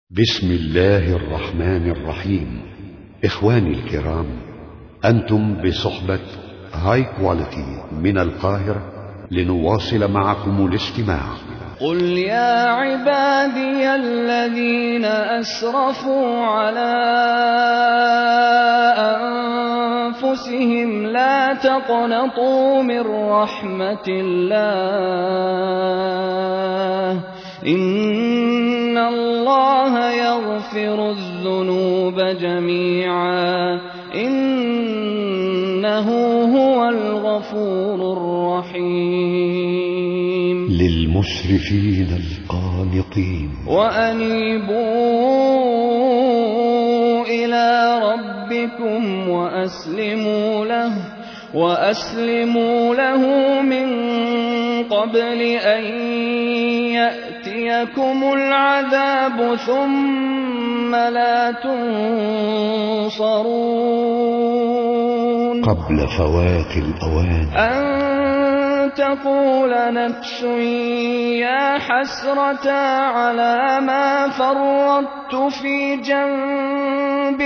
بسم الله الرحمن الرحيم. إخواني الكرام، أنتم بصحبة هاي كواليتي من القاهرة لنواصل معكم الاستماع. قل يا عبادي الذين أسرفوا على أنفسهم لا تقنطوا من رحمة الله إن الله يغفر الذنوب جميعا إنه هو الغفور الرحيم. للمسرفين القانطين وأنيبوا إلى ربكم وأسلموا له من قبل أن يأتيكم العذاب ثم لا تنصرون. قبل فوات الأوان أن تقول نفس يا حسرة على ما فرطت في جنب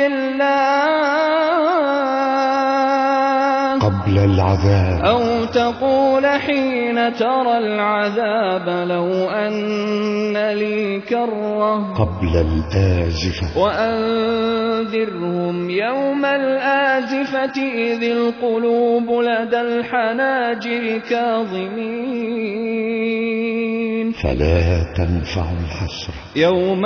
الله قبل العذاب، أو تقول حين ترى العذاب لو أن لي كرة قبل الآزفة. وأنذرهم يوم الآزفة إذ القلوب لدى الحناجر كاظمين فلا تنفع الحسرة يوم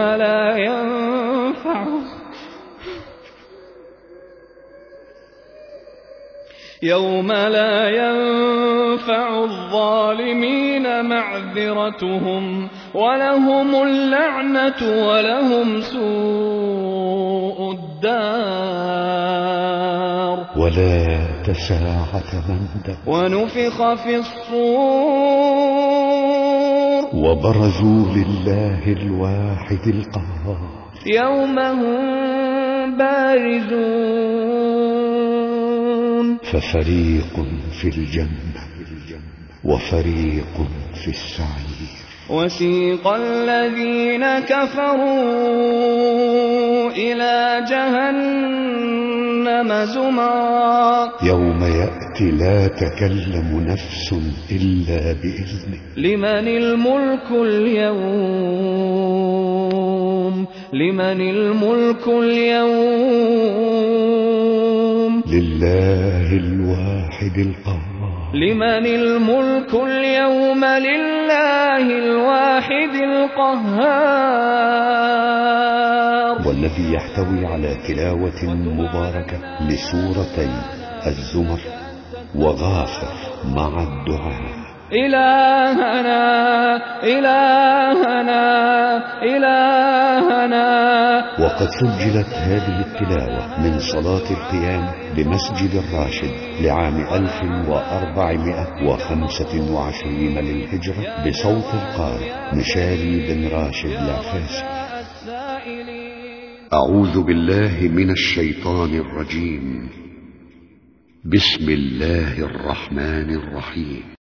لا ينفع الظالمين معذرتهم ولهم اللعنة ولهم سوء الدار. ولا تساعة مندب. ونفخ في الصور وبرزوا لله الواحد القهار يوم هم بارزون ففريق في الجنة وفريق في السعير. وسيق الذين كفروا إلى جهنم زمرا يوم يأتي لا تكلم نفس إلا بإذنه لمن الملك اليوم لله الواحد القهار. لمن الملك اليوم لله الواحد القهار. والذي يحتوي على تلاوة مباركة لسورتي الزمر وغافر مع الدعاء. إلهنا إلهنا إلهنا. وقد سجلت هذه التلاوة من صلاة القيام بمسجد الراشد لعام 1425 للهجرة بصوت القارئ مشاري بن راشد العفاسي. أعوذ بالله من الشيطان الرجيم. بسم الله الرحمن الرحيم.